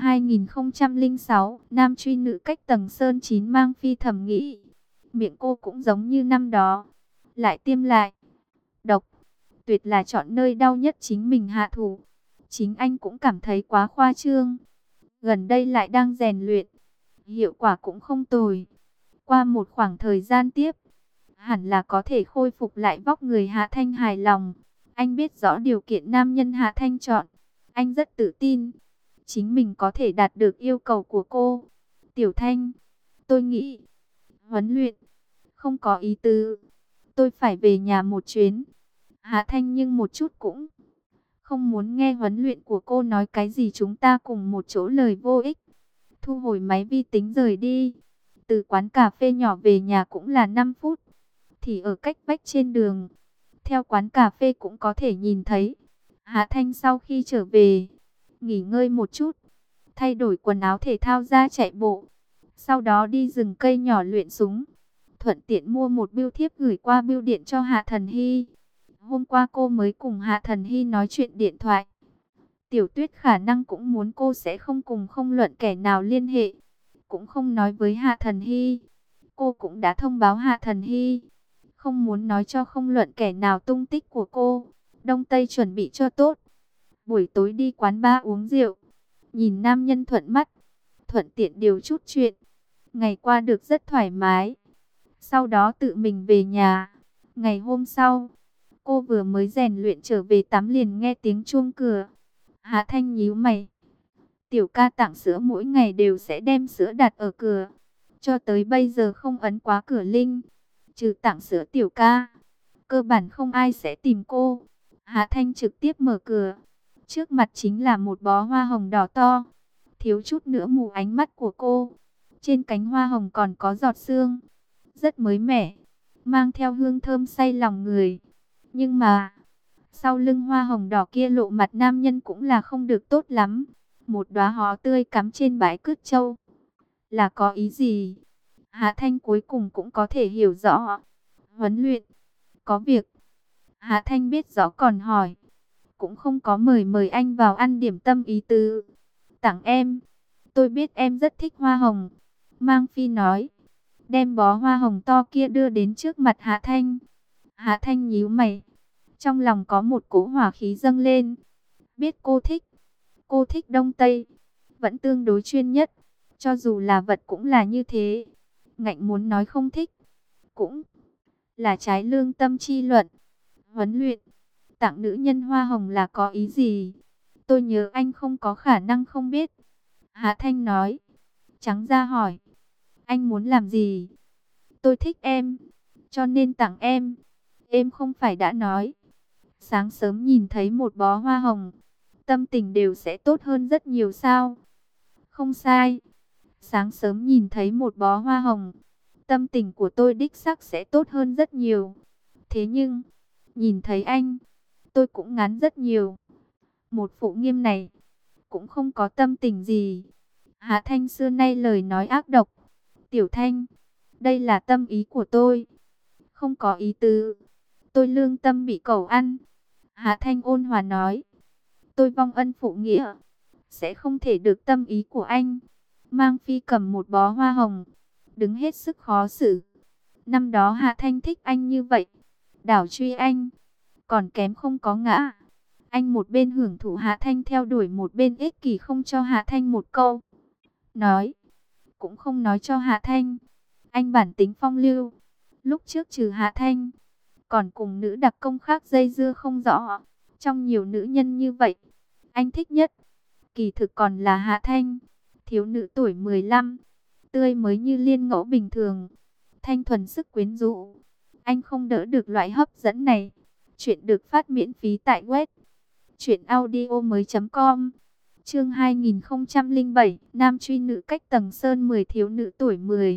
2006, nam truy nữ cách tầng sơn 9. Mang Phi thầm nghĩ, miệng cô cũng giống như năm đó, lại tiêm lại độc, tuyệt là chọn nơi đau nhất chính mình hạ thủ. Chính anh cũng cảm thấy quá khoa trương. Gần đây lại đang rèn luyện, hiệu quả cũng không tồi. Qua một khoảng thời gian tiếp, hẳn là có thể khôi phục lại vóc người. Hạ Thanh hài lòng. Anh biết rõ điều kiện nam nhân Hạ Thanh chọn. Anh rất tự tin, chính mình có thể đạt được yêu cầu của cô. Tiểu Thanh, tôi nghĩ, huấn luyện, không có ý tứ. Tôi phải về nhà một chuyến. Hạ Thanh nhưng một chút cũng không muốn nghe huấn luyện của cô nói cái gì chúng ta cùng một chỗ lời vô ích. Thu hồi máy vi tính rời đi. Từ quán cà phê nhỏ về nhà cũng là 5 phút. Thì ở cách vách trên đường, theo quán cà phê cũng có thể nhìn thấy. Hạ Thanh sau khi trở về, nghỉ ngơi một chút, thay đổi quần áo thể thao ra chạy bộ. Sau đó đi rừng cây nhỏ luyện súng. thuận tiện mua một bưu thiếp gửi qua bưu điện cho Hạ Thần Hy. Hôm qua cô mới cùng Hạ Thần Hy nói chuyện điện thoại. Tiểu Tuyết khả năng cũng muốn cô sẽ không cùng không luận kẻ nào liên hệ, cũng không nói với Hạ Thần Hy. Cô cũng đã thông báo Hạ Thần Hy, không muốn nói cho không luận kẻ nào tung tích của cô. Đông Tây chuẩn bị cho tốt. Buổi tối đi quán bar uống rượu, nhìn nam nhân thuận mắt, thuận tiện điều chút chuyện. Ngày qua được rất thoải mái. Sau đó tự mình về nhà. Ngày hôm sau, cô vừa mới rèn luyện trở về tắm liền nghe tiếng chuông cửa. Hạ Thanh nhíu mày. Tiểu ca tặng sữa mỗi ngày đều sẽ đem sữa đặt ở cửa, cho tới bây giờ không ấn quá cửa linh. Trừ tặng sữa tiểu ca, cơ bản không ai sẽ tìm cô. Hạ Thanh trực tiếp mở cửa. Trước mặt chính là một bó hoa hồng đỏ to, thiếu chút nữa mù ánh mắt của cô. Trên cánh hoa hồng còn có giọt sương, rất mới mẻ, mang theo hương thơm say lòng người. Nhưng mà, sau lưng hoa hồng đỏ kia lộ mặt nam nhân cũng là không được tốt lắm. Một đóa hoa tươi cắm trên bãi cứt châu. Là có ý gì? Hạ Thanh cuối cùng cũng có thể hiểu rõ. Huấn luyện, có việc. Hạ Thanh biết rõ còn hỏi. Cũng không có mời anh vào ăn điểm tâm ý tứ. Tặng em. Tôi biết em rất thích hoa hồng. Mang Phi nói. Đem bó hoa hồng to kia đưa đến trước mặt Hạ Thanh. Hạ Thanh nhíu mày. Trong lòng có một cỗ hỏa khí dâng lên. Biết cô thích. Cô thích Đông Tây. Vẫn tương đối chuyên nhất. Cho dù là vật cũng là như thế. Ngạnh muốn nói không thích. Cũng là trái lương tâm chi luận. Huấn luyện. Tặng nữ nhân hoa hồng là có ý gì? Tôi nhớ anh không có khả năng không biết. Hạ Thanh nói. Trắng ra hỏi. Anh muốn làm gì? Tôi thích em, cho nên tặng em. Em không phải đã nói. Sáng sớm nhìn thấy một bó hoa hồng, tâm tình đều sẽ tốt hơn rất nhiều sao? Không sai. Sáng sớm nhìn thấy một bó hoa hồng, tâm tình của tôi đích xác sẽ tốt hơn rất nhiều. Thế nhưng, nhìn thấy anh, tôi cũng ngán rất nhiều. Một phụ nghiêm này, cũng không có tâm tình gì. Hạ Thanh xưa nay lời nói ác độc. Tiểu Thanh, đây là tâm ý của tôi. Không có ý tứ. Tôi lương tâm bị cẩu ăn. Hạ Thanh ôn hòa nói. Tôi vong ân phụ nghĩa, sẽ không thể được tâm ý của anh. Mang Phi cầm một bó hoa hồng, đứng hết sức khó xử. Năm đó Hạ Thanh thích anh như vậy, đảo truy anh, còn kém không có ngã. Anh một bên hưởng thụ Hạ Thanh theo đuổi, một bên ích kỷ không cho Hạ Thanh một câu nói, cũng không nói cho Hạ Thanh. Anh bản tính phong lưu, lúc trước trừ Hạ Thanh, còn cùng nữ đặc công khác dây dưa không rõ. Trong nhiều nữ nhân như vậy, anh thích nhất, kỳ thực còn là Hạ Thanh. Thiếu nữ tuổi 15, tươi mới như liên ngẫu bình thường, thanh thuần sức quyến rũ. Anh không đỡ được loại hấp dẫn này. Chuyện được phát miễn phí tại web truyệnaudiomoi.com. Chương 2007, nam truy nữ cách tầng sơn. 10 thiếu nữ tuổi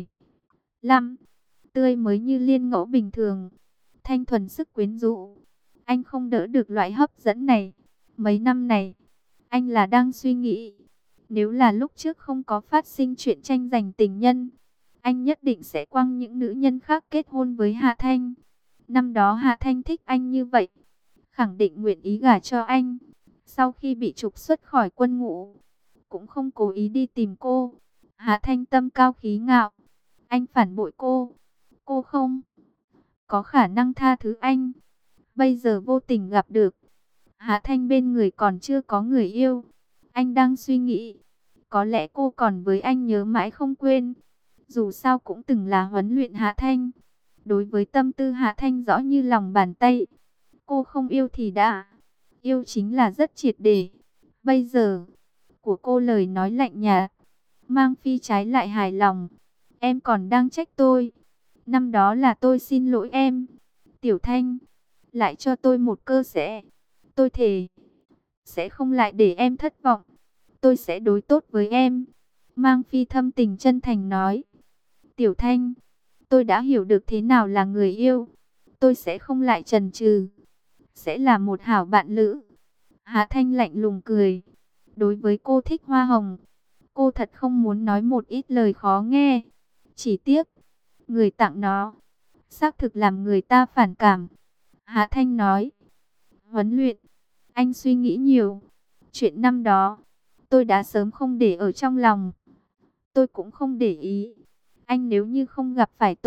15, tươi mới như liên ngẫu bình thường, thanh thuần sức quyến rũ. Anh không đỡ được loại hấp dẫn này. Mấy năm này, anh là đang suy nghĩ, nếu là lúc trước không có phát sinh chuyện tranh giành tình nhân, anh nhất định sẽ quăng những nữ nhân khác kết hôn với Hạ Thanh. Năm đó Hạ Thanh thích anh như vậy, khẳng định nguyện ý gả cho anh. Sau khi bị trục xuất khỏi quân ngũ, cũng không cố ý đi tìm cô. Hạ Thanh tâm cao khí ngạo, anh phản bội cô không có khả năng tha thứ anh. Bây giờ vô tình gặp được Hạ Thanh, bên người còn chưa có người yêu. Anh đang suy nghĩ, có lẽ cô còn với anh nhớ mãi không quên. Dù sao cũng từng là huấn luyện Hạ Thanh, đối với tâm tư Hạ Thanh rõ như lòng bàn tay. Cô không yêu thì đã, yêu chính là rất triệt để. Bây giờ, của cô lời nói lạnh nhạt, Mang Phi trái lại hài lòng. Em còn đang trách tôi. Năm đó là tôi xin lỗi em. Tiểu Thanh, lại cho tôi một cơ sẽ. Tôi thề, sẽ không lại để em thất vọng. Tôi sẽ đối tốt với em. Mang Phi thâm tình chân thành nói. Tiểu Thanh, tôi đã hiểu được thế nào là người yêu. Tôi sẽ không lại chần chừ, sẽ là một hảo bạn lữ. Hạ Thanh lạnh lùng cười. Đối với cô thích hoa hồng, cô thật không muốn nói một ít lời khó nghe. Chỉ tiếc, Người tặng nó, xác thực làm người ta phản cảm. Hạ Thanh nói, huấn luyện, anh suy nghĩ nhiều. Chuyện năm đó, tôi đã sớm không để ở trong lòng. Tôi cũng không để ý. Anh nếu như không gặp phải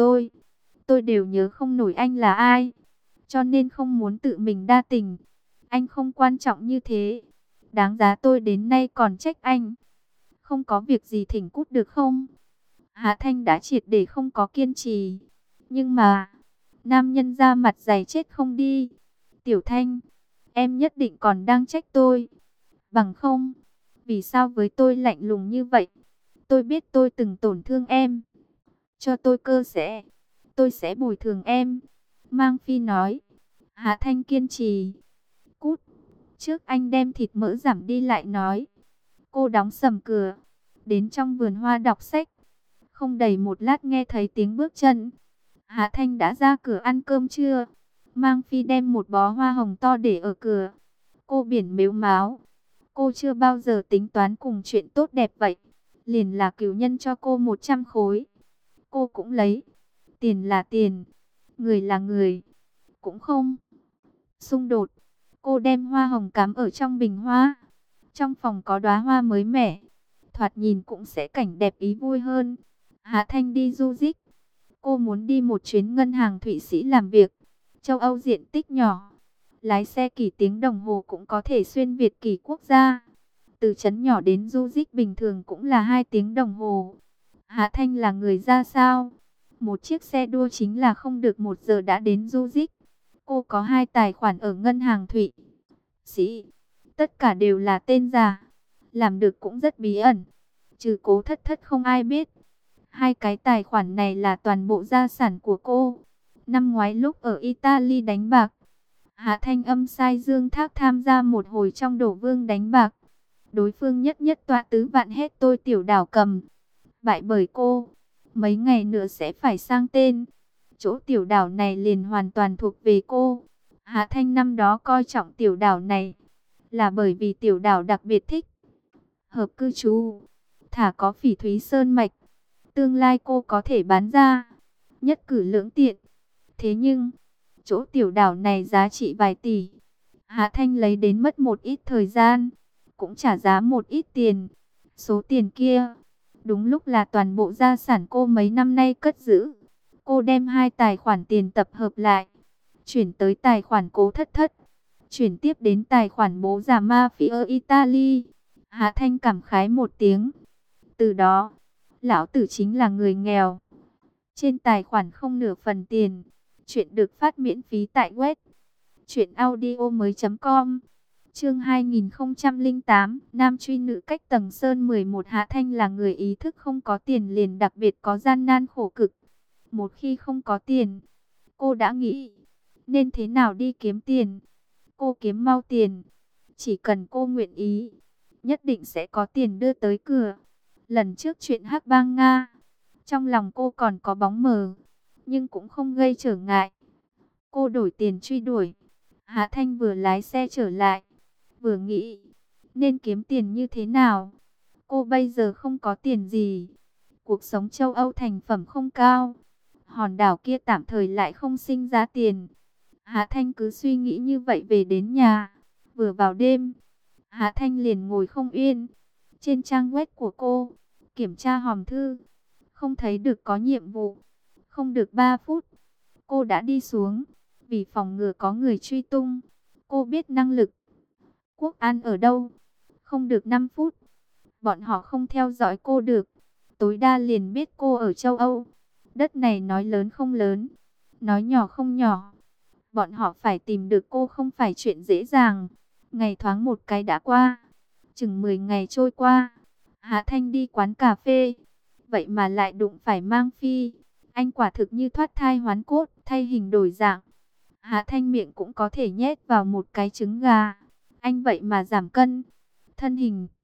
tôi đều nhớ không nổi anh là ai. Cho nên không muốn tự mình đa tình. Anh không quan trọng như thế. Đáng giá tôi đến nay còn trách anh. Không có việc gì thỉnh cút được không? Hạ Thanh đã triệt để không có kiên trì. Nhưng mà, nam nhân ra mặt dày chết không đi. Tiểu Thanh, em nhất định còn đang trách tôi. Bằng không, vì sao với tôi lạnh lùng như vậy? Tôi biết tôi từng tổn thương em. Cho tôi cơ sẽ, tôi sẽ bồi thường em. Mang Phi nói. Hạ Thanh kiên trì. Cút, trước anh đem thịt mỡ giảm đi lại nói. Cô đóng sầm cửa, đến trong vườn hoa đọc sách. Không đầy một lát nghe thấy tiếng bước chân. Hạ Thanh đã ra cửa ăn cơm trưa. Mang Phi đem một bó hoa hồng to để ở cửa. Cô biển mếu máo. Cô chưa bao giờ tính toán cùng chuyện tốt đẹp vậy. Liền là cửu nhân cho cô 100 khối. Cô cũng lấy. Tiền là tiền, người là người. Cũng không xung đột. Cô đem hoa hồng cắm ở trong bình hoa. Trong phòng có đóa hoa mới mẻ. Thoạt nhìn cũng sẽ cảnh đẹp ý vui hơn. Hạ Thanh đi du lịch. Cô muốn đi một chuyến ngân hàng Thụy Sĩ làm việc. Châu Âu diện tích nhỏ. Lái xe kỳ tiếng đồng hồ cũng có thể xuyên Việt kỳ quốc gia. Từ trấn nhỏ đến du lịch bình thường cũng là 2 tiếng đồng hồ. Hạ Thanh là người ra sao? Một chiếc xe đua chính là không được 1 giờ đã đến du lịch. Cô có 2 tài khoản ở ngân hàng Thụy Sĩ. Tất cả đều là tên giả. Làm được cũng rất bí ẩn. Trừ Cố Thất Thất không ai biết. 2 cái tài khoản này là toàn bộ gia sản của cô. Năm ngoái lúc ở Italy đánh bạc, Hạ Thanh âm sai Dương Thác tham gia một hồi trong đổ vương đánh bạc. Đối phương nhất nhất tọa tứ vạn hết tôi Tiểu Đảo cầm. Bại bởi cô, mấy ngày nữa sẽ phải sang tên. Chỗ tiểu đảo này liền hoàn toàn thuộc về cô. Hạ Thanh năm đó coi trọng tiểu đảo này là bởi vì tiểu đảo đặc biệt thích hợp cư trú, thả có phỉ thúy sơn mạch. Tương lai cô có thể bán ra, nhất cử lưỡng tiện. Thế nhưng, chỗ tiểu đảo này giá trị vài tỷ. Hạ Thanh lấy đến mất một ít thời gian, cũng trả giá một ít tiền. Số tiền kia, đúng lúc là toàn bộ gia sản cô mấy năm nay cất giữ. Cô đem 2 tài khoản tiền tập hợp lại, chuyển tới tài khoản Cố Thất Thất, chuyển tiếp đến tài khoản bố già Mafia Italy. Hạ Thanh cảm khái một tiếng. Từ đó, lão tử chính là người nghèo. Trên tài khoản không nửa phần tiền. Chuyện được phát miễn phí tại web truyệnaudiomoi.com. Chương 2008, nam truy nữ cách tầng sơn 11. Hạ Thanh là người ý thức không có tiền liền đặc biệt có gian nan khổ cực. Một khi không có tiền, cô đã nghĩ nên thế nào đi kiếm tiền. Cô kiếm mau tiền, chỉ cần cô nguyện ý, nhất định sẽ có tiền đưa tới cửa. Lần trước chuyện Hắc Bang Nga, trong lòng cô còn có bóng mờ, nhưng cũng không gây trở ngại. Cô đổi tiền truy đuổi. Hạ Thanh vừa lái xe trở lại, vừa nghĩ nên kiếm tiền như thế nào. Cô bây giờ không có tiền gì. Cuộc sống châu Âu thành phẩm không cao. Hòn đảo kia tạm thời lại không sinh ra tiền. Hạ Thanh cứ suy nghĩ như vậy về đến nhà. Vừa vào đêm, Hạ Thanh liền ngồi không yên. Trên trang web của cô, kiểm tra hòm thư, không thấy được có nhiệm vụ. Không được 3 phút, cô đã đi xuống. Vì phòng ngừa có người truy tung, cô biết năng lực Quốc an ở đâu. Không được 5 phút, bọn họ không theo dõi cô được. Tối đa liền biết cô ở châu Âu. Đất này nói lớn không lớn, nói nhỏ không nhỏ. Bọn họ phải tìm được cô không phải chuyện dễ dàng. Ngày thoáng một cái đã qua. Chừng 10 ngày trôi qua, Hạ Thanh đi quán cà phê. Vậy mà lại đụng phải Mang Phi. Anh quả thực như thoát thai hoán cốt, thay hình đổi dạng. Hạ Thanh miệng cũng có thể nhét vào một cái trứng gà. Anh vậy mà giảm cân. Thân hình